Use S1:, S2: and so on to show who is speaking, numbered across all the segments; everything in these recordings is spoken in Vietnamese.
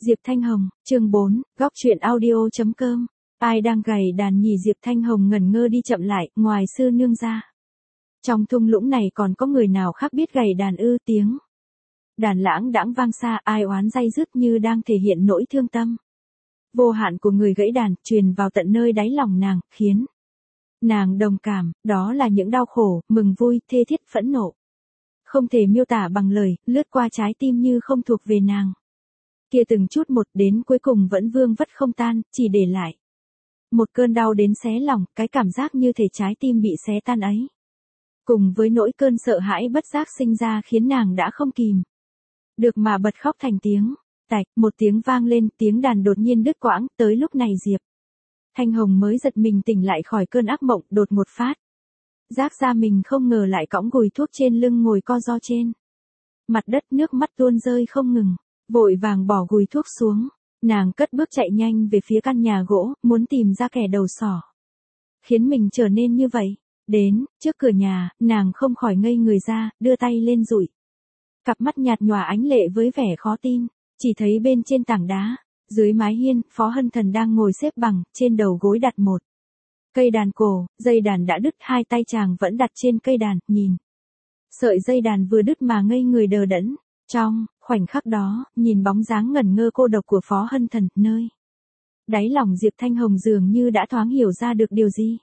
S1: Diệp Thanh Hồng, chương 4, góc truyện audio.com. Ai đang gảy đàn nhỉ? Diệp Thanh Hồng ngẩn ngơ đi chậm lại, ngoài sư nương ra. Trong thung lũng này còn có người nào khác biết gảy đàn ư? Tiếng đàn lãng đãng vang xa, ai oán day dứt như đang thể hiện nỗi thương tâm vô hạn của người gãy đàn, truyền vào tận nơi đáy lòng nàng, khiến nàng đồng cảm. Đó là những đau khổ, mừng vui, thê thiết, phẫn nộ, không thể miêu tả bằng lời, lướt qua trái tim như không thuộc về nàng. Kia từng chút một đến cuối cùng vẫn vương vất không tan, chỉ để lại một cơn đau đến xé lòng, cái cảm giác như thể trái tim bị xé tan ấy. Cùng với nỗi cơn sợ hãi bất giác sinh ra khiến nàng đã không kìm được mà bật khóc thành tiếng. Tạch, một tiếng vang lên, tiếng đàn đột nhiên đứt quãng. Tới lúc này Diệp Thanh Hồng mới giật mình tỉnh lại khỏi cơn ác mộng, đột một phát giác ra mình không ngờ lại cõng gùi thuốc trên lưng, ngồi co ro trên mặt đất, nước mắt tuôn rơi không ngừng. Vội vàng bỏ gùi thuốc xuống, nàng cất bước chạy nhanh về phía căn nhà gỗ, muốn tìm ra kẻ đầu sỏ khiến mình trở nên như vậy. Đến trước cửa nhà, nàng không khỏi ngây người ra, đưa tay lên dụi cặp mắt nhạt nhòa ánh lệ với vẻ khó tin. Chỉ thấy bên trên tảng đá, dưới mái hiên, Phó Hân Thần đang ngồi xếp bằng, trên đầu gối đặt một cây đàn cổ, dây đàn đã đứt, hai tay chàng vẫn đặt trên cây đàn, nhìn sợi dây đàn vừa đứt mà ngây người đờ đẫn. Trong khoảnh khắc đó, nhìn bóng dáng ngẩn ngơ cô độc của Phó Hân Thần, nơi đáy lòng Diệp Thanh Hồng dường như đã thoáng hiểu ra được điều gì.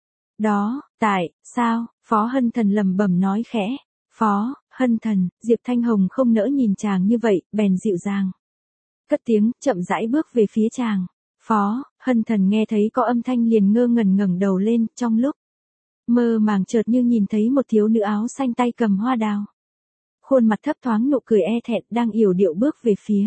S1: Đó, tại sao? Phó Hân Thần lẩm bẩm nói khẽ. Phó Hân Thần. Diệp Thanh Hồng không nỡ nhìn chàng như vậy, bèn dịu dàng cất tiếng, chậm rãi bước về phía chàng. Phó Hân Thần nghe thấy có âm thanh liền ngơ ngẩn ngẩng đầu lên, trong lúc mơ màng chợt như nhìn thấy một thiếu nữ áo xanh tay cầm hoa đào, khuôn mặt thấp thoáng nụ cười e thẹn, đang yểu điệu bước về phía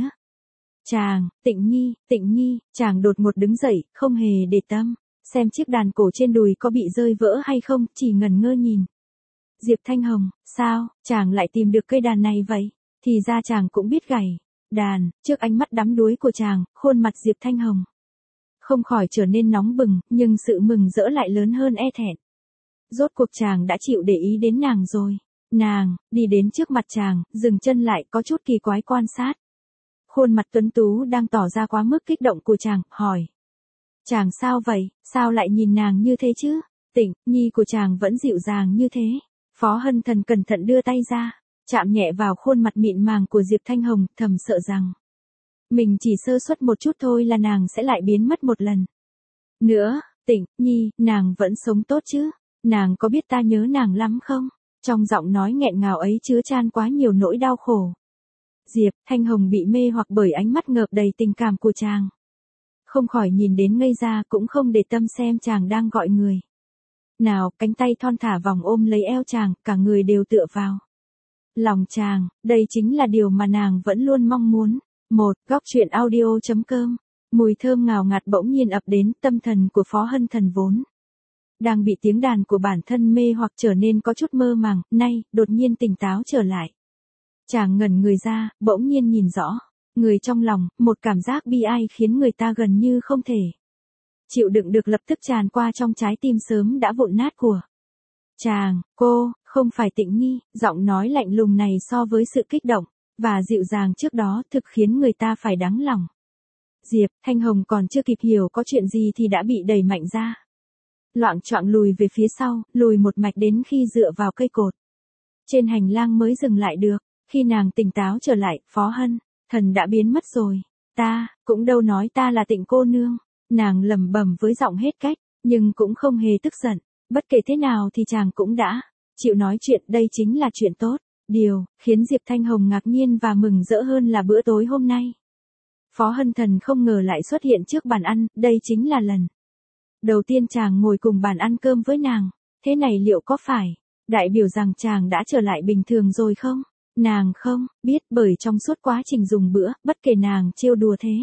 S1: chàng. Tịnh Nhi. Chàng đột ngột đứng dậy, không hề để tâm xem chiếc đàn cổ trên đùi có bị rơi vỡ hay không, chỉ ngẩn ngơ nhìn Diệp Thanh Hồng. Sao chàng lại tìm được cây đàn này vậy? Thì ra chàng cũng biết gảy đàn. Trước ánh mắt đắm đuối của chàng, khuôn mặt Diệp Thanh Hồng không khỏi trở nên nóng bừng, nhưng sự mừng rỡ lại lớn hơn e thẹn. Rốt cuộc chàng đã chịu để ý đến nàng rồi. Nàng đi đến trước mặt chàng, dừng chân lại, có chút kỳ quái quan sát khuôn mặt tuấn tú đang tỏ ra quá mức kích động của chàng, hỏi: chàng sao vậy? Sao lại nhìn nàng như thế chứ? Tịnh Nhi của chàng vẫn dịu dàng như thế. Phó Hân Thần cẩn thận đưa tay ra, chạm nhẹ vào khuôn mặt mịn màng của Diệp Thanh Hồng, thầm sợ rằng mình chỉ sơ suất một chút thôi là nàng sẽ lại biến mất một lần nữa. Tịnh Nhi, nàng vẫn sống tốt chứ? Nàng có biết ta nhớ nàng lắm không? Trong giọng nói nghẹn ngào ấy chứa chan quá nhiều nỗi đau khổ. Diệp Thanh Hồng bị mê hoặc bởi ánh mắt ngợp đầy tình cảm của chàng, không khỏi nhìn đến ngây ra, cũng không để tâm xem chàng đang gọi người nào. Cánh tay thon thả vòng ôm lấy eo chàng, cả người đều tựa vào lòng chàng. Đây chính là điều mà nàng vẫn luôn mong muốn. Một góc truyện audio.com. Mùi thơm ngào ngạt bỗng nhiên ập đến, tâm thần của Phó Hân Thần vốn đang bị tiếng đàn của bản thân mê hoặc trở nên có chút mơ màng, nay đột nhiên tỉnh táo trở lại. Chàng ngẩn người ra, bỗng nhiên nhìn rõ người trong lòng, một cảm giác bi ai khiến người ta gần như không thể chịu đựng được lập tức tràn qua trong trái tim sớm đã vụn nát của chàng. Cô không phải Tịnh Nhi. Giọng nói lạnh lùng này so với sự kích động và dịu dàng trước đó thực khiến người ta phải đắng lòng. Diệp Thanh Hồng còn chưa kịp hiểu có chuyện gì thì đã bị đẩy mạnh ra, loạng choạng lùi về phía sau, lùi một mạch đến khi dựa vào cây cột trên hành lang mới dừng lại được. Khi nàng tỉnh táo trở lại, Phó Hân Thần đã biến mất rồi. Ta cũng đâu nói ta là Tịnh cô nương. Nàng lẩm bẩm với giọng hết cách, nhưng cũng không hề tức giận. Bất kể thế nào thì chàng cũng đã chịu nói chuyện, đây chính là chuyện tốt. Điều khiến Diệp Thanh Hồng ngạc nhiên và mừng rỡ hơn là bữa tối hôm nay, Phó Hân Thần không ngờ lại xuất hiện trước bàn ăn. Đây chính là lần đầu tiên chàng ngồi cùng bàn ăn cơm với nàng. Thế này liệu có phải đại biểu rằng chàng đã trở lại bình thường rồi không? Nàng không biết, bởi trong suốt quá trình dùng bữa, bất kể nàng trêu đùa thế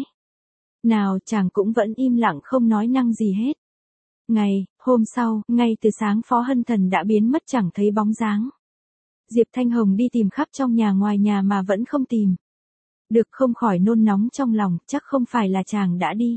S1: nào, chàng cũng vẫn im lặng không nói năng gì hết. Ngày hôm sau, ngay từ sáng Phó Hân Thần đã biến mất chẳng thấy bóng dáng. Diệp Thanh Hồng đi tìm khắp trong nhà ngoài nhà mà vẫn không tìm được, không khỏi nôn nóng trong lòng, chắc không phải là chàng đã đi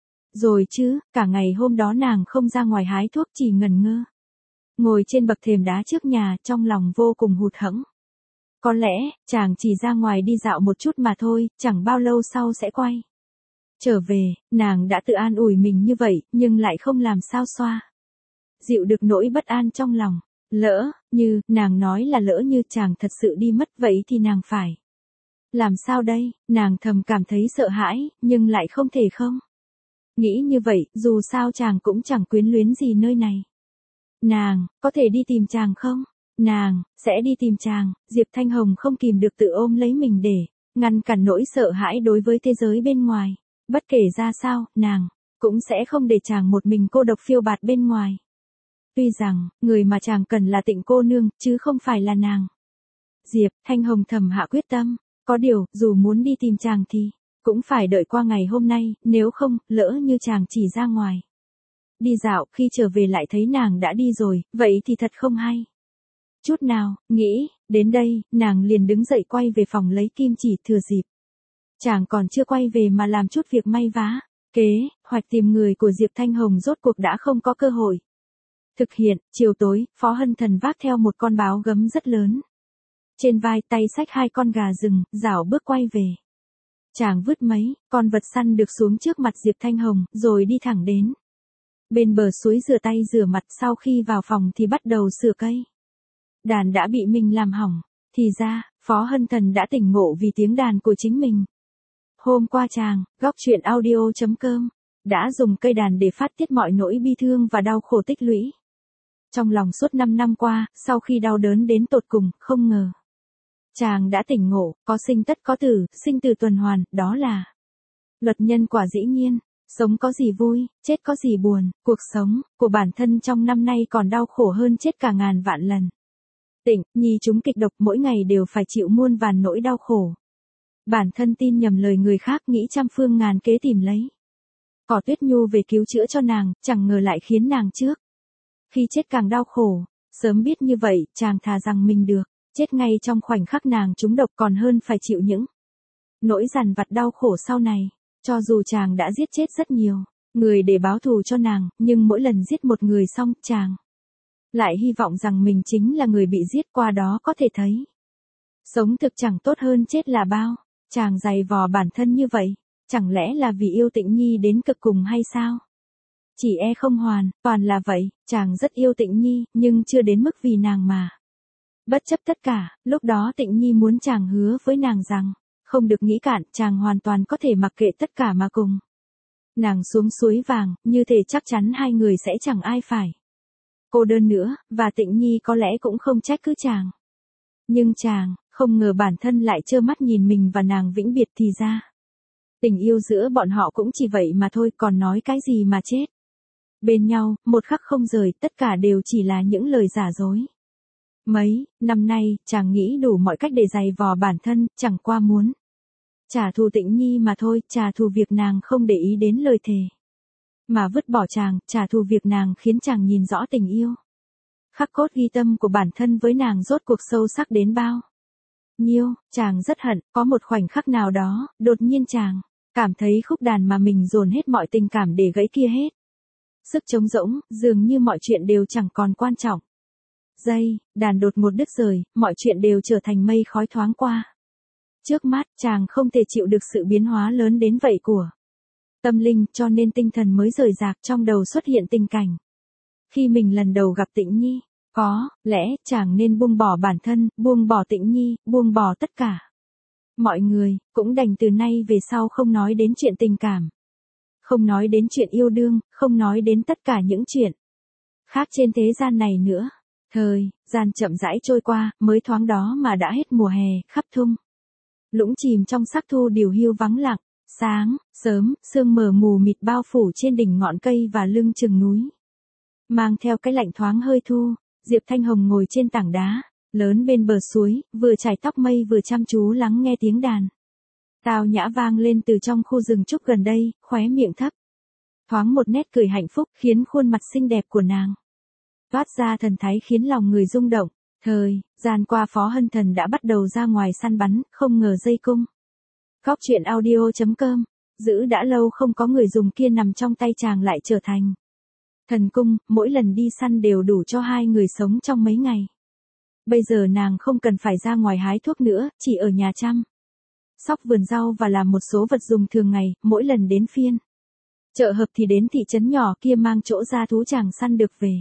S1: rồi chứ. Cả ngày hôm đó nàng không ra ngoài hái thuốc, chỉ ngẩn ngơ ngồi trên bậc thềm đá trước nhà, trong lòng vô cùng hụt hẫng. Có lẽ, chàng chỉ ra ngoài đi dạo một chút mà thôi, chẳng bao lâu sau sẽ quay. Trở về, nàng đã tự an ủi mình như vậy, nhưng lại không làm sao xoa dịu được nỗi bất an trong lòng. Lỡ, như, nàng nói là lỡ như chàng thật sự đi mất vậy thì nàng phải làm sao đây, nàng thầm cảm thấy sợ hãi, nhưng lại không thể không. Nghĩ như vậy, dù sao chàng cũng chẳng quyến luyến gì nơi này. Nàng, có thể đi tìm chàng không? Nàng, sẽ đi tìm chàng, Diệp Thanh Hồng không kìm được tự ôm lấy mình để ngăn cản nỗi sợ hãi đối với thế giới bên ngoài. Bất kể ra sao, nàng cũng sẽ không để chàng một mình cô độc phiêu bạt bên ngoài. Tuy rằng, người mà chàng cần là Tịnh cô nương, chứ không phải là nàng. Diệp Thanh Hồng thầm hạ quyết tâm, có điều, dù muốn đi tìm chàng thì cũng phải đợi qua ngày hôm nay, nếu không, lỡ như chàng chỉ ra ngoài đi dạo, khi trở về lại thấy nàng đã đi rồi, vậy thì thật không hay. Chút nào, nghĩ, đến đây, nàng liền đứng dậy quay về phòng lấy kim chỉ thừa dịp. Chàng còn chưa quay về mà làm chút việc may vá. Kế hoạch tìm người của Diệp Thanh Hồng rốt cuộc đã không có cơ hội thực hiện. Chiều tối, Phó Hân Thần vác theo một con báo gấm rất lớn. Trên vai tay xách 2 con gà rừng, rảo bước quay về. Chàng vứt mấy con vật săn được xuống trước mặt Diệp Thanh Hồng, rồi đi thẳng đến bên bờ suối rửa tay rửa mặt. Sau khi vào phòng thì bắt đầu sửa cây đàn đã bị mình làm hỏng. Thì ra, Phó Hân Thần đã tỉnh ngộ vì tiếng đàn của chính mình. Hôm qua chàng, góc chuyện audio.com, đã dùng cây đàn để phát tiết mọi nỗi bi thương và đau khổ tích lũy trong lòng suốt 5 năm qua. Sau khi đau đớn đến tột cùng, không ngờ chàng đã tỉnh ngộ, có sinh tất có tử, sinh tử tuần hoàn, đó là luật nhân quả dĩ nhiên. Sống có gì vui, chết có gì buồn, cuộc sống của bản thân trong năm nay còn đau khổ hơn chết cả ngàn vạn lần. Tịnh Nhi trúng kịch độc, mỗi ngày đều phải chịu muôn vàn nỗi đau khổ. Bản thân tin nhầm lời người khác, nghĩ trăm phương ngàn kế tìm lấy Cỏ Tuyết Nhu về cứu chữa cho nàng, chẳng ngờ lại khiến nàng trước khi chết càng đau khổ. Sớm biết như vậy, chàng thà rằng mình được chết ngay trong khoảnh khắc nàng trúng độc còn hơn phải chịu những nỗi dằn vặt đau khổ sau này. Cho dù chàng đã giết chết rất nhiều người để báo thù cho nàng, nhưng mỗi lần giết một người xong, chàng lại hy vọng rằng mình chính là người bị giết. Qua đó có thể thấy, sống thực chẳng tốt hơn chết là bao. Chàng dày vò bản thân như vậy, chẳng lẽ là vì yêu Tịnh Nhi đến cực cùng hay sao? Chỉ không hoàn toàn là vậy. Chàng rất yêu Tịnh Nhi, nhưng chưa đến mức vì nàng mà bất chấp tất cả. Lúc đó Tịnh Nhi muốn chàng hứa với nàng rằng không được nghĩ cạn, chàng hoàn toàn có thể mặc kệ tất cả mà cùng nàng xuống suối vàng, như thể chắc chắn hai người sẽ chẳng ai phải cô đơn nữa, và Tịnh Nhi có lẽ cũng không trách cứ chàng. Nhưng chàng không ngờ bản thân lại trơ mắt nhìn mình và nàng vĩnh biệt. Thì ra tình yêu giữa bọn họ cũng chỉ vậy mà thôi, còn nói cái gì mà chết bên nhau một khắc không rời. Tất cả đều chỉ là những lời giả dối. Mấy năm nay, chàng nghĩ đủ mọi cách để giày vò bản thân, chẳng qua muốn trả thù Tịnh Nhi mà thôi. Trả thù việc nàng không để ý đến lời thề mà vứt bỏ chàng, trả thù việc nàng khiến chàng nhìn rõ tình yêu khắc cốt ghi tâm của bản thân với nàng rốt cuộc sâu sắc đến bao nhiêu. Chàng rất hận, có một khoảnh khắc nào đó, đột nhiên chàng cảm thấy khúc đàn mà mình dồn hết mọi tình cảm để gãy kia hết sức trống rỗng, dường như mọi chuyện đều chẳng còn quan trọng. Đàn đột ngột đứt rời, mọi chuyện đều trở thành mây khói thoáng qua trước mắt. Chàng không thể chịu được sự biến hóa lớn đến vậy của tâm linh, cho nên tinh thần mới rời rạc. Trong đầu xuất hiện tình cảnh khi mình lần đầu gặp Tịnh Nhi. Có lẽ chàng nên buông bỏ bản thân, buông bỏ Tịnh Nhi, buông bỏ tất cả mọi người. Cũng đành từ nay về sau không nói đến chuyện tình cảm, không nói đến chuyện yêu đương, không nói đến tất cả những chuyện khác trên thế gian này nữa. Thời gian chậm rãi trôi qua, mới thoáng đó mà đã hết mùa hè. Khắp thung lũng chìm trong sắc thu điều hiu vắng lặng. Sáng sớm, sương mờ mù mịt bao phủ trên đỉnh ngọn cây và lưng chừng núi, mang theo cái lạnh thoáng hơi thu. Diệp Thanh Hồng ngồi trên tảng đá lớn bên bờ suối, vừa chải tóc mây vừa chăm chú lắng nghe tiếng đàn tao nhã vang lên từ trong khu rừng trúc gần đây. Khóe miệng thấp thoáng một nét cười hạnh phúc, khiến khuôn mặt xinh đẹp của nàng toát ra thần thái khiến lòng người rung động. Thời gian qua, Phó Hân Thần đã bắt đầu ra ngoài săn bắn. Không ngờ dây cung góc chuyện audio.com giữ đã lâu không có người dùng kia nằm trong tay chàng lại trở thành thần cung. Mỗi lần đi săn đều đủ cho 2 người sống trong mấy ngày. Bây giờ nàng không cần phải ra ngoài hái thuốc nữa, chỉ ở nhà chăm sóc vườn rau và làm một số vật dùng thường ngày, mỗi lần đến phiên chợ hợp thì đến thị trấn nhỏ kia mang chỗ ra thú chàng săn được về.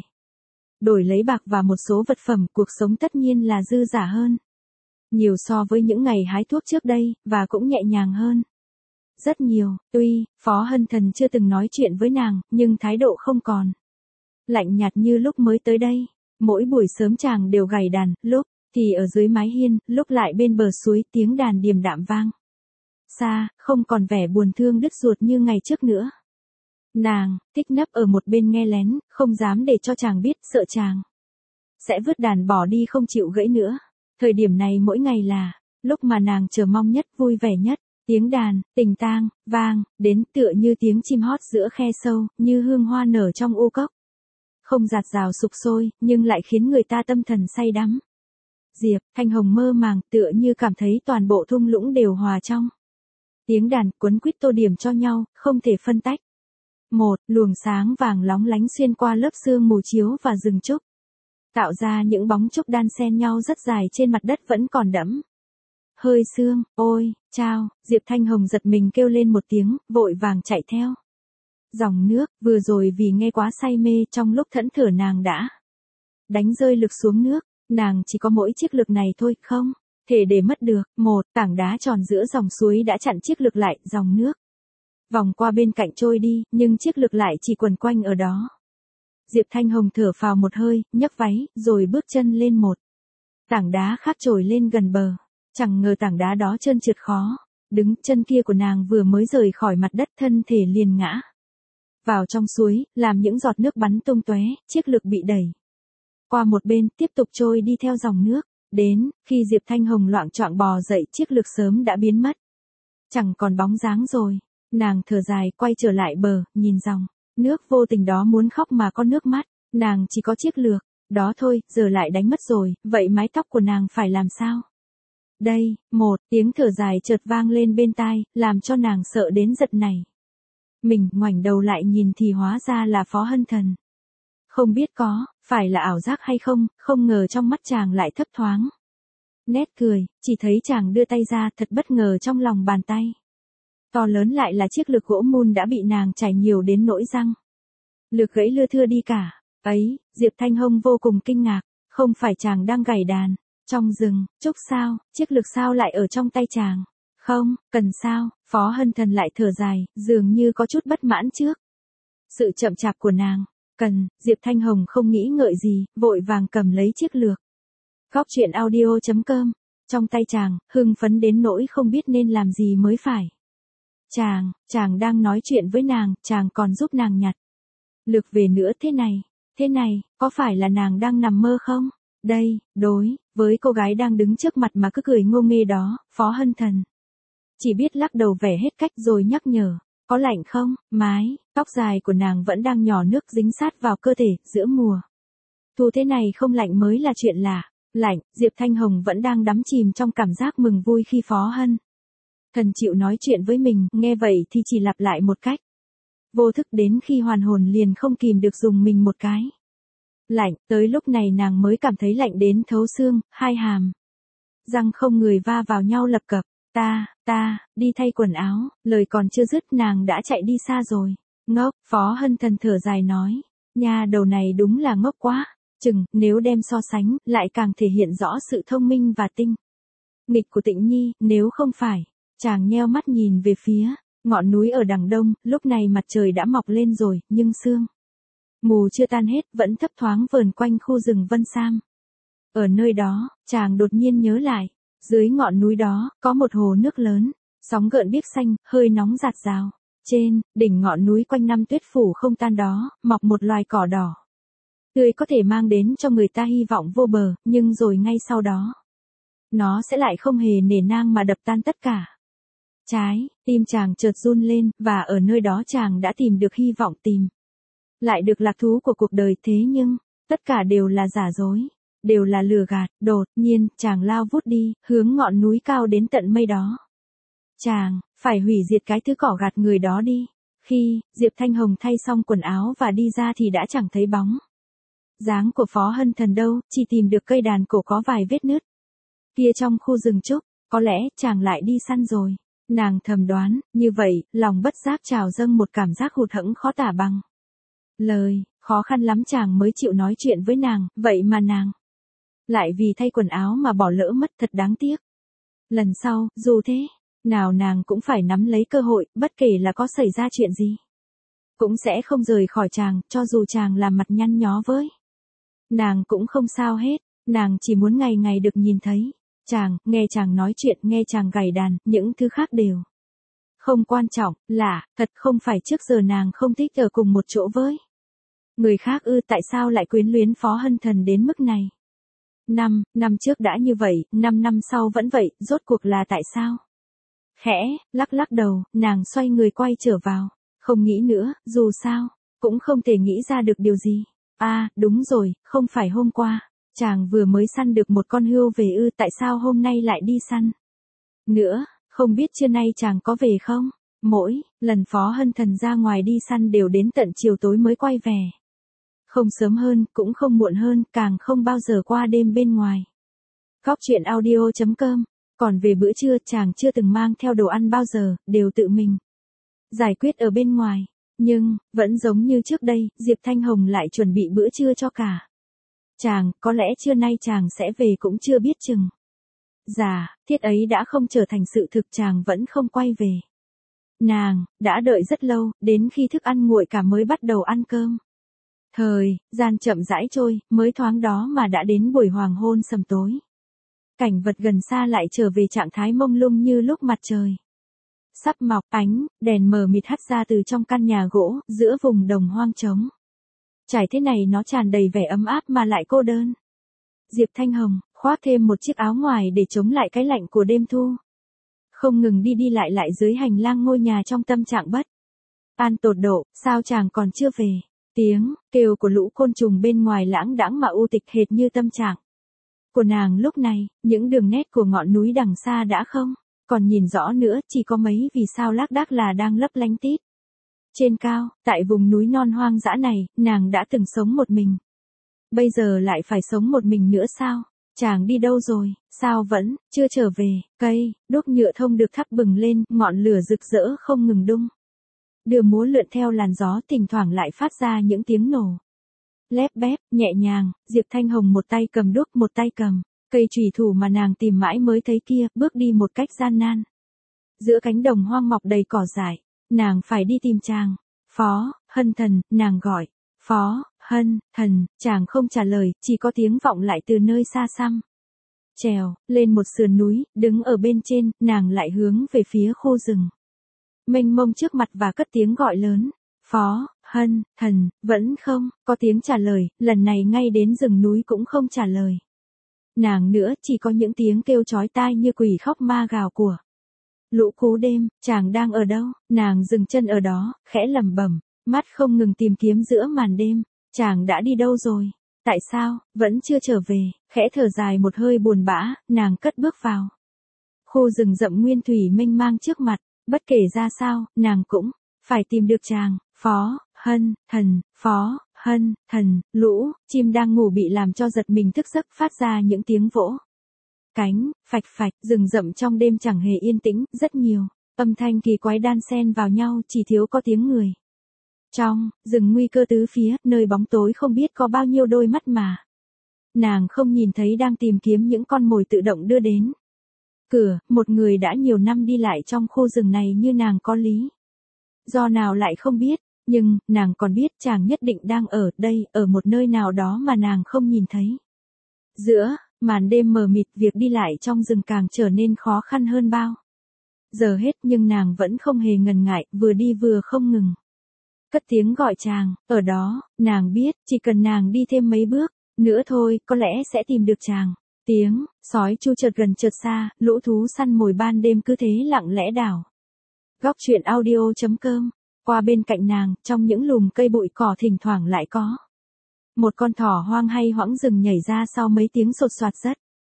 S1: Đổi lấy bạc và một số vật phẩm, cuộc sống tất nhiên là dư dả hơn nhiều so với những ngày hái thuốc trước đây, và cũng nhẹ nhàng hơn rất nhiều. Tuy Phó Hân Thần chưa từng nói chuyện với nàng, nhưng thái độ không còn lạnh nhạt như lúc mới tới đây. Mỗi buổi sớm chàng đều gảy đàn, lúc thì ở dưới mái hiên, lúc lại bên bờ suối, tiếng đàn điềm đạm vang xa, không còn vẻ buồn thương đứt ruột như ngày trước nữa. Nàng thích nấp ở một bên nghe lén, không dám để cho chàng biết, sợ chàng sẽ vứt đàn bỏ đi không chịu gãy nữa. Thời điểm này mỗi ngày là lúc mà nàng chờ mong nhất, vui vẻ nhất. Tiếng đàn tình tang vang đến tựa như tiếng chim hót giữa khe sâu, như hương hoa nở trong u cốc. Không dạt dào sục sôi, nhưng lại khiến người ta tâm thần say đắm. Diệp Thanh Hồng mơ màng, tựa như cảm thấy toàn bộ thung lũng đều hòa trong tiếng đàn, quấn quýt tô điểm cho nhau, không thể phân tách. Một luồng sáng vàng lóng lánh xuyên qua lớp sương mù chiếu và rừng trúc, tạo ra những bóng trúc đan xen nhau rất dài trên mặt đất vẫn còn đẫm hơi sương. Ôi, chao, Diệp Thanh Hồng giật mình kêu lên một tiếng, vội vàng chạy theo dòng nước. Vừa rồi vì nghe quá say mê, trong lúc thẫn thờ nàng đã đánh rơi lực xuống nước. Nàng chỉ có mỗi chiếc lực này thôi, không thể để mất được. Một tảng đá tròn giữa dòng suối đã chặn chiếc lực lại, dòng nước vòng qua bên cạnh trôi đi, nhưng chiếc lực lại chỉ quần quanh ở đó. Diệp Thanh Hồng thở phào một hơi, nhấc váy, rồi bước chân lên một tảng đá khác trồi lên gần bờ. Chẳng ngờ tảng đá đó trơn trượt khó đứng, chân kia của nàng vừa mới rời khỏi mặt đất, thân thể liền ngã vào trong suối, làm những giọt nước bắn tung tóe. Chiếc lực bị đẩy qua một bên, tiếp tục trôi đi theo dòng nước. Đến khi Diệp Thanh Hồng loạng choạng bò dậy, chiếc lực sớm đã biến mất, chẳng còn bóng dáng rồi. Nàng thở dài, quay trở lại bờ, nhìn dòng nước vô tình đó muốn khóc mà có nước mắt. Nàng chỉ có chiếc lược đó thôi, giờ lại đánh mất rồi, vậy mái tóc của nàng phải làm sao đây? Một tiếng thở dài chợt vang lên bên tai, làm cho nàng sợ đến giật nảy mình. Ngoảnh đầu lại nhìn thì hóa ra là Phó Hân Thần. Không biết có phải là ảo giác hay không, không ngờ trong mắt chàng lại thấp thoáng nét cười. Chỉ thấy chàng đưa tay ra, thật bất ngờ, trong lòng bàn tay to lớn lại là chiếc lược gỗ mun đã bị nàng chảy nhiều đến nỗi răng lược gãy lưa thưa đi cả. Ấy, Diệp Thanh Hồng vô cùng kinh ngạc, không phải chàng đang gảy đàn trong rừng trúc sao, chiếc lược sao lại ở trong tay chàng? Không cần sao? Phó Hân Thần lại thở dài, dường như có chút bất mãn trước sự chậm chạp của nàng. Cần. Diệp Thanh Hồng không nghĩ ngợi gì, vội vàng cầm lấy chiếc lược. Góc truyện audio.com trong tay chàng, hưng phấn đến nỗi không biết nên làm gì mới phải. Chàng đang nói chuyện với nàng, chàng còn giúp nàng nhặt lược về nữa. Thế này, có phải là nàng đang nằm mơ không? Đây, đối với cô gái đang đứng trước mặt mà cứ cười ngô nghê đó, Phó Hân Thần chỉ biết lắc đầu vẻ hết cách rồi nhắc nhở. Có lạnh không? Mái tóc dài của nàng vẫn đang nhỏ nước dính sát vào cơ thể. Giữa mùa thu thế này không lạnh mới là chuyện lạ. Lạnh. Diệp Thanh Hồng vẫn đang đắm chìm trong cảm giác mừng vui khi Phó Hân Thần chịu nói chuyện với mình. Nghe vậy thì chỉ lặp lại một cách vô thức, đến khi hoàn hồn liền không kìm được dùng mình một cái. Lạnh. Tới lúc này nàng mới cảm thấy lạnh đến thấu xương, hai hàm răng không người va vào nhau lập cập. Ta, đi thay quần áo. Lời còn chưa dứt nàng đã chạy đi xa rồi. Ngốc. Phó Hân Thần thở dài nói. Nha đầu này đúng là ngốc quá. Chừng, nếu đem so sánh, lại càng thể hiện rõ sự thông minh và tinh nghịch của Tịnh Nhi. Nếu không phải, chàng nheo mắt nhìn về phía ngọn núi ở đằng đông. Lúc này mặt trời đã mọc lên rồi, nhưng sương mù chưa tan hết, vẫn thấp thoáng vờn quanh khu rừng Vân Sam. Ở nơi đó, chàng đột nhiên nhớ lại, dưới ngọn núi đó, có một hồ nước lớn, sóng gợn biếc xanh, hơi nóng rạt rào. Trên đỉnh ngọn núi quanh năm tuyết phủ không tan đó, mọc một loài cỏ đỏ tươi có thể mang đến cho người ta hy vọng vô bờ, nhưng rồi ngay sau đó, nó sẽ lại không hề nể nang mà đập tan tất cả. Trái tim chàng chợt run lên, và ở nơi đó chàng đã tìm được hy vọng, tìm lại được lạc thú của cuộc đời. Thế nhưng, tất cả đều là giả dối, đều là lừa gạt. Đột nhiên, chàng lao vút đi, hướng ngọn núi cao đến tận mây đó. Chàng phải hủy diệt cái thứ cỏ gạt người đó đi. Khi Diệp Thanh Hồng thay xong quần áo và đi ra thì đã chẳng thấy bóng Dáng của Phó Hân Thần đâu, chỉ tìm được cây đàn cổ có vài vết nứt. Kia trong khu rừng trúc, có lẽ chàng lại đi săn rồi. Nàng thầm đoán, như vậy, lòng bất giác trào dâng một cảm giác hụt hẫng khó tả bằng lời, khó khăn lắm chàng mới chịu nói chuyện với nàng, vậy mà nàng lại vì thay quần áo mà bỏ lỡ mất, thật đáng tiếc. Lần sau, dù thế nào nàng cũng phải nắm lấy cơ hội, bất kể là có xảy ra chuyện gì, cũng sẽ không rời khỏi chàng, cho dù chàng làm mặt nhăn nhó với nàng cũng không sao hết. Nàng chỉ muốn ngày ngày được nhìn thấy chàng, nghe chàng nói chuyện, nghe chàng gảy đàn, những thứ khác đều không quan trọng. Lạ thật, không phải trước giờ nàng không thích ở cùng một chỗ với người khác ư? Tại sao lại quyến luyến Phó Hân Thần đến mức này? 5 năm trước đã như vậy, 5 năm sau vẫn vậy, rốt cuộc là tại sao? Khẽ lắc lắc đầu, nàng xoay người quay trở vào. Không nghĩ nữa, dù sao cũng không thể nghĩ ra được điều gì. Đúng rồi, không phải hôm qua chàng vừa mới săn được một con hươu về ư? Tại sao hôm nay lại đi săn nữa? Không biết trưa nay chàng có về không? Mỗi lần Phó Hân Thần ra ngoài đi săn đều đến tận chiều tối mới quay về. Không sớm hơn, cũng không muộn hơn, càng không bao giờ qua đêm bên ngoài. Góc truyện audio.com. Còn về bữa trưa, chàng chưa từng mang theo đồ ăn bao giờ, đều tự mình giải quyết ở bên ngoài. Nhưng, vẫn giống như trước đây, Diệp Thanh Hồng lại chuẩn bị bữa trưa cho cả chàng, có lẽ trưa nay chàng sẽ về cũng chưa biết chừng. Dạ, thiết ấy đã không trở thành sự thực, chàng vẫn không quay về. Nàng đã đợi rất lâu, đến khi thức ăn nguội cả mới bắt đầu ăn cơm. Thời gian chậm rãi trôi, mới thoáng đó mà đã đến buổi hoàng hôn sầm tối. Cảnh vật gần xa lại trở về trạng thái mông lung như lúc mặt trời sắp mọc, ánh đèn mờ mịt hắt ra từ trong căn nhà gỗ, giữa vùng đồng hoang trống trải thế này nó tràn đầy vẻ ấm áp mà lại cô đơn. Diệp Thanh Hồng khoác thêm một chiếc áo ngoài để chống lại cái lạnh của đêm thu, không ngừng đi đi lại dưới hành lang ngôi nhà trong tâm trạng bất an tột độ. Sao chàng còn chưa về? Tiếng kêu của lũ côn trùng bên ngoài lãng đãng mà u tịch hệt như tâm trạng của nàng lúc này. Những đường nét của ngọn núi đằng xa đã không còn nhìn rõ nữa, chỉ có mấy vì sao lác đác là đang lấp lánh tít trên cao. Tại vùng núi non hoang dã này, nàng đã từng sống một mình, bây giờ lại phải sống một mình nữa sao? Chàng đi đâu rồi? Sao vẫn chưa trở về? Cây đốt nhựa thông được thắp bừng lên, ngọn lửa rực rỡ không ngừng đung đưa múa lượn theo làn gió, thỉnh thoảng lại phát ra những tiếng nổ lép bép nhẹ nhàng. Diệp Thanh Hồng một tay cầm đuốc, một tay cầm cây chùy thủ mà nàng tìm mãi mới thấy kia, bước đi một cách gian nan giữa cánh đồng hoang mọc đầy cỏ dại. Nàng phải đi tìm chàng. Phó Hân Thần, nàng gọi. Phó Hân Thần, chàng không trả lời, chỉ có tiếng vọng lại từ nơi xa xăm. Trèo lên một sườn núi, đứng ở bên trên, nàng lại hướng về phía khu rừng mênh mông trước mặt và cất tiếng gọi lớn. Phó Hân Thần, vẫn không có tiếng trả lời, lần này ngay đến rừng núi cũng không trả lời nàng nữa, chỉ có những tiếng kêu chói tai như quỷ khóc ma gào của lũ cú đêm. Chàng đang ở đâu? Nàng dừng chân ở đó, khẽ lẩm bẩm, mắt không ngừng tìm kiếm giữa màn đêm. Chàng đã đi đâu rồi? Tại sao vẫn chưa trở về? Khẽ thở dài một hơi buồn bã, nàng cất bước vào khu rừng rậm nguyên thủy mênh mang trước mặt. Bất kể ra sao, nàng cũng phải tìm được chàng. Phó Hân Thần, Phó Hân Thần. Lũ chim đang ngủ bị làm cho giật mình thức giấc, phát ra những tiếng vỗ cánh phạch phạch. Rừng rậm trong đêm chẳng hề yên tĩnh, rất nhiều âm thanh kỳ quái đan xen vào nhau, chỉ thiếu có tiếng người. Trong rừng nguy cơ tứ phía, nơi bóng tối không biết có bao nhiêu đôi mắt mà nàng không nhìn thấy đang tìm kiếm những con mồi tự động đưa đến cửa. Một người đã nhiều năm đi lại trong khu rừng này như nàng có lý do nào lại không biết, nhưng nàng còn biết chàng nhất định đang ở đây, ở một nơi nào đó mà nàng không nhìn thấy. Giữa màn đêm mờ mịt, việc đi lại trong rừng càng trở nên khó khăn hơn bao giờ hết, nhưng nàng vẫn không hề ngần ngại, vừa đi vừa không ngừng cất tiếng gọi chàng. Ở đó, nàng biết, chỉ cần nàng đi thêm mấy bước nữa thôi, có lẽ sẽ tìm được chàng. Tiếng sói chu chợt gần chợt xa, lũ thú săn mồi ban đêm cứ thế lặng lẽ đảo. Góc truyện audio.com. Qua bên cạnh nàng, trong những lùm cây bụi cỏ thỉnh thoảng lại có một con thỏ hoang hay hoãng rừng nhảy ra sau mấy tiếng sột soạt rất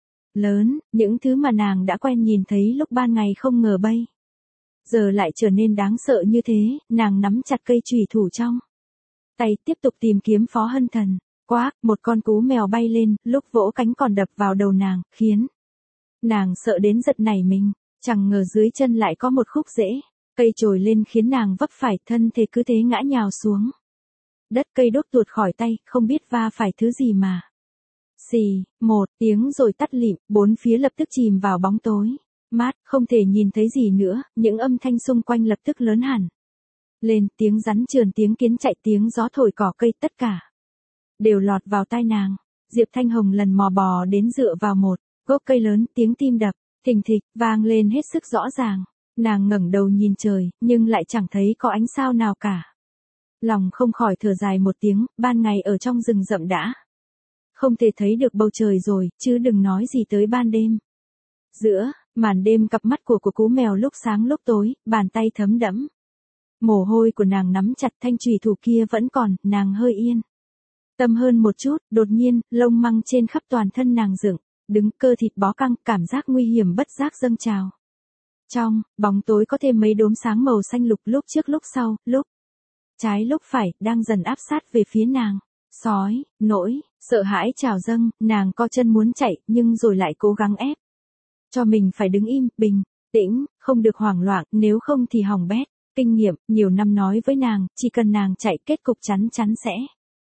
S1: lớn. Những thứ mà nàng đã quen nhìn thấy lúc ban ngày không ngờ bây giờ lại trở nên đáng sợ như thế. Nàng nắm chặt cây chùy thủ trong tay, tiếp tục tìm kiếm Phó Hân Thần. Quác, một con cú mèo bay lên, lúc vỗ cánh còn đập vào đầu nàng, khiến nàng sợ đến giật nảy mình, chẳng ngờ dưới chân lại có một khúc rễ, cây trồi lên khiến nàng vấp phải, thân thể cứ thế ngã nhào xuống. Đất cây đốt tuột khỏi tay, không biết va phải thứ gì mà. Xì, một tiếng rồi tắt lịm, bốn phía lập tức chìm vào bóng tối. Mát, không thể nhìn thấy gì nữa, những âm thanh xung quanh lập tức lớn hẳn. Lên, tiếng rắn trườn, tiếng kiến chạy, tiếng gió thổi cỏ cây, tất cả đều lọt vào tai nàng. Diệp Thanh Hồng lần mò bò đến dựa vào một gốc cây lớn, tiếng tim đập thình thịch vang lên hết sức rõ ràng. Nàng ngẩng đầu nhìn trời, nhưng lại chẳng thấy có ánh sao nào cả. Lòng không khỏi thở dài một tiếng, ban ngày ở trong rừng rậm đã không thể thấy được bầu trời rồi, chứ đừng nói gì tới ban đêm. Giữa màn đêm, cặp mắt của cú mèo lúc sáng lúc tối, bàn tay thấm đẫm mồ hôi của nàng nắm chặt thanh chùy thủ kia vẫn còn, nàng hơi yên tâm hơn một chút, đột nhiên, lông măng trên khắp toàn thân nàng dựng đứng, cơ thịt bó căng, cảm giác nguy hiểm bất giác dâng trào. Trong bóng tối có thêm mấy đốm sáng màu xanh lục, lúc trước lúc sau, lúc trái lúc phải, đang dần áp sát về phía nàng. Sói, nỗi sợ hãi trào dâng, nàng co chân muốn chạy, nhưng rồi lại cố gắng ép cho mình phải đứng im, bình tĩnh, không được hoảng loạn, nếu không thì hỏng bét. Kinh nghiệm nhiều năm nói với nàng, chỉ cần nàng chạy, kết cục chắn chắn sẽ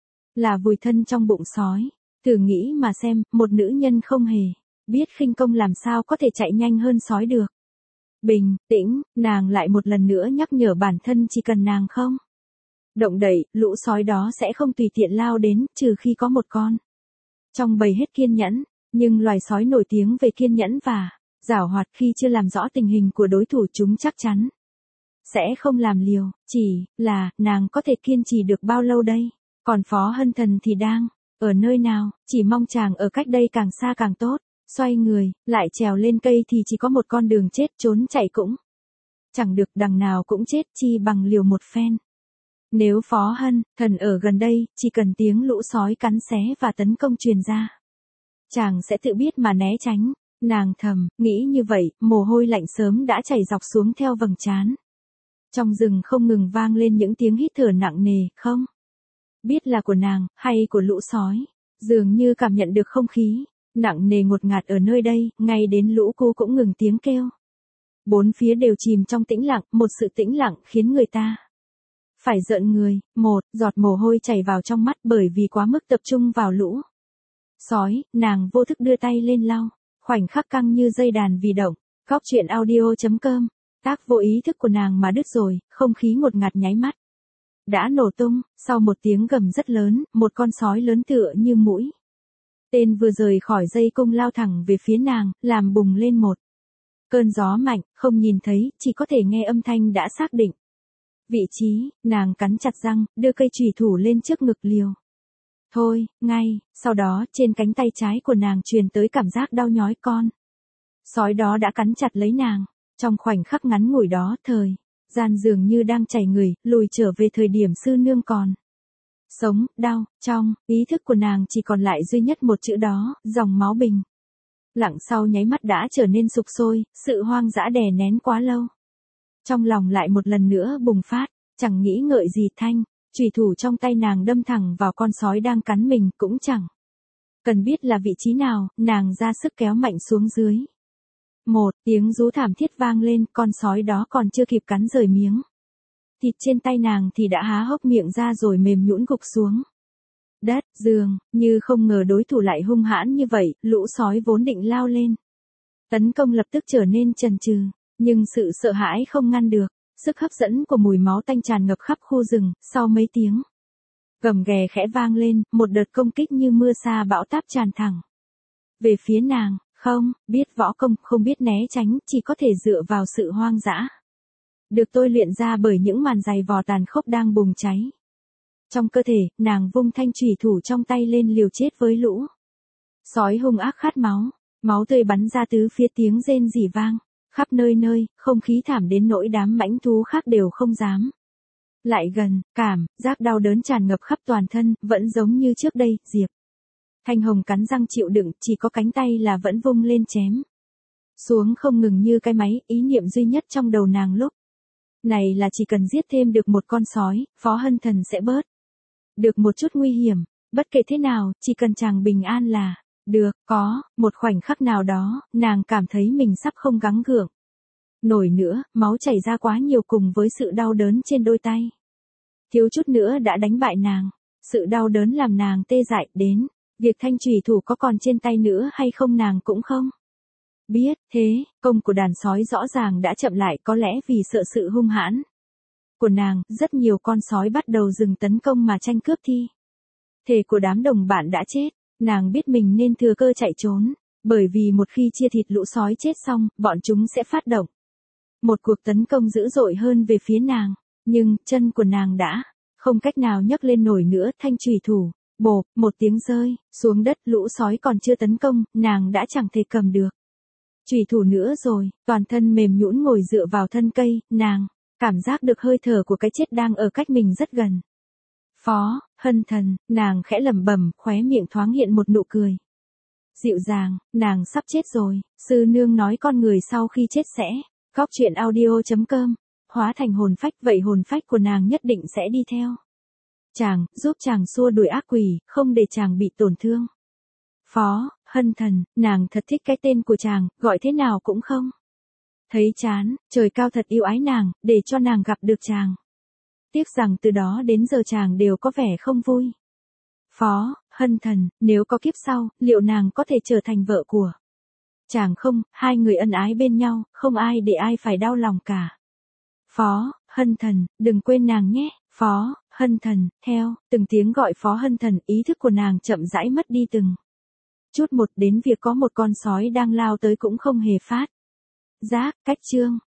S1: là vùi thân trong bụng sói. Thử nghĩ mà xem, một nữ nhân không hề biết khinh công làm sao có thể chạy nhanh hơn sói được. Bình tĩnh, nàng lại một lần nữa nhắc nhở bản thân, chỉ cần nàng không động đậy, lũ sói đó sẽ không tùy tiện lao đến, trừ khi có một con trong bầy hết kiên nhẫn. Nhưng loài sói nổi tiếng về kiên nhẫn và giảo hoạt, khi chưa làm rõ tình hình của đối thủ, chúng chắc chắn sẽ không làm liều. Chỉ là, nàng có thể kiên trì được bao lâu đây? Còn Phó Hân Thần thì đang ở nơi nào? Chỉ mong chàng ở cách đây càng xa càng tốt. Xoay người, lại trèo lên cây thì chỉ có một con đường chết, trốn chạy cũng chẳng được, đằng nào cũng chết, chi bằng liều một phen. Nếu Phó Hân Thần ở gần đây, chỉ cần tiếng lũ sói cắn xé và tấn công truyền ra, chàng sẽ tự biết mà né tránh. Nàng thầm nghĩ như vậy, mồ hôi lạnh sớm đã chảy dọc xuống theo vầng trán. Trong rừng không ngừng vang lên những tiếng hít thở nặng nề, không biết là của nàng hay của lũ sói. Dường như cảm nhận được không khí nặng nề ngột ngạt ở nơi đây, ngay đến lũ cú cũng ngừng tiếng kêu. Bốn phía đều chìm trong tĩnh lặng, một sự tĩnh lặng khiến người ta phải rợn người. Một giọt mồ hôi chảy vào trong mắt, bởi vì quá mức tập trung vào lũ sói, nàng vô thức đưa tay lên lau, khoảnh khắc căng như dây đàn vì động. Góc truyện audio.com. Tác vô ý thức của nàng mà đứt rồi, không khí ngột ngạt nháy mắt đã nổ tung. Sau một tiếng gầm rất lớn, một con sói lớn tựa như mũi tên vừa rời khỏi dây cung lao thẳng về phía nàng, làm bùng lên một cơn gió mạnh, không nhìn thấy, chỉ có thể nghe âm thanh đã xác định vị trí. Nàng cắn chặt răng, đưa cây chùy thủ lên trước ngực liều thôi. Ngay sau đó, trên cánh tay trái của nàng truyền tới cảm giác đau nhói. Con sói đó đã cắn chặt lấy nàng. Trong khoảnh khắc ngắn ngủi đó, thời gian dường như đang chảy người, lùi trở về thời điểm sư nương còn sống. Đau, trong ý thức của nàng chỉ còn lại duy nhất một chữ đó, dòng máu bình lặng sau nháy mắt đã trở nên sục sôi, sự hoang dã đè nén quá lâu trong lòng lại một lần nữa bùng phát. Chẳng nghĩ ngợi gì, thanh chùy thủ trong tay nàng đâm thẳng vào con sói đang cắn mình, cũng chẳng cần biết là vị trí nào, nàng ra sức kéo mạnh xuống dưới. Một tiếng rú thảm thiết vang lên, con sói đó còn chưa kịp cắn rời miếng thịt trên tay nàng thì đã há hốc miệng ra rồi mềm nhũn gục xuống đất. Dường như không ngờ đối thủ lại hung hãn như vậy, lũ sói vốn định lao lên tấn công lập tức trở nên chần chừ, nhưng sự sợ hãi không ngăn được sức hấp dẫn của mùi máu tanh tràn ngập khắp khu rừng. Sau mấy tiếng gầm ghè khẽ vang lên, một đợt công kích như mưa sa bão táp tràn thẳng về phía nàng. Không biết võ công, không biết né tránh, chỉ có thể dựa vào sự hoang dã được tôi luyện ra bởi những màn giày vò tàn khốc đang bùng cháy trong cơ thể. Nàng vung thanh chùy thủ trong tay lên liều chết với lũ sói hung ác khát máu. Máu tươi bắn ra tứ phía, tiếng rên rỉ vang khắp nơi nơi, không khí thảm đến nỗi đám mãnh thú khác đều không dám lại gần. Cảm giác đau đớn tràn ngập khắp toàn thân, vẫn giống như trước đây. Diệp Thanh Hồng cắn răng chịu đựng, chỉ có cánh tay là vẫn vung lên chém xuống không ngừng như cái máy. Ý niệm duy nhất trong đầu nàng lúc này là chỉ cần giết thêm được một con sói, Phó Hân Thần sẽ bớt được một chút nguy hiểm. Bất kể thế nào, chỉ cần chàng bình an là được. Có một khoảnh khắc nào đó, nàng cảm thấy mình sắp không gắng gượng nổi nữa, máu chảy ra quá nhiều cùng với sự đau đớn trên đôi tay. Thiếu chút nữa đã đánh bại nàng. Sự đau đớn làm nàng tê dại, đến việc thanh chủy thủ có còn trên tay nữa hay không nàng cũng không biết. Thế, công của đàn sói rõ ràng đã chậm lại, có lẽ vì sợ sự hung hãn của nàng, rất nhiều con sói bắt đầu dừng tấn công mà tranh cướp thi thể của đám đồng bạn đã chết. Nàng biết mình nên thừa cơ chạy trốn, bởi vì một khi chia thịt lũ sói chết xong, bọn chúng sẽ phát động một cuộc tấn công dữ dội hơn về phía nàng. Nhưng, chân của nàng đã không cách nào nhấc lên nổi nữa, thanh chủy thủ, bộp, một tiếng rơi xuống đất, lũ sói còn chưa tấn công, nàng đã chẳng thể cầm được chủy thủ nữa rồi, toàn thân mềm nhũn ngồi dựa vào thân cây, nàng cảm giác được hơi thở của cái chết đang ở cách mình rất gần. Phó Hân Thần, nàng khẽ lẩm bẩm, khóe miệng thoáng hiện một nụ cười dịu dàng. Nàng sắp chết rồi, sư nương nói con người sau khi chết sẽ Góc truyện audio.com hóa thành hồn phách, vậy hồn phách của nàng nhất định sẽ đi theo chàng, giúp chàng xua đuổi ác quỷ, không để chàng bị tổn thương. Phó Hân Thần, nàng thật thích cái tên của chàng, gọi thế nào cũng không thấy chán. Trời cao thật yêu ái nàng, để cho nàng gặp được chàng. Tiếc rằng từ đó đến giờ chàng đều có vẻ không vui. Phó Hân Thần, nếu có kiếp sau, liệu nàng có thể trở thành vợ của chàng không? Hai người ân ái bên nhau, không ai để ai phải đau lòng cả. Phó Hân Thần, đừng quên nàng nhé. Phó Hân Thần, theo từng tiếng gọi Phó Hân Thần, ý thức của nàng chậm rãi mất đi từng chút một, đến việc có một con sói đang lao tới cũng không hề phát giác. Cách chương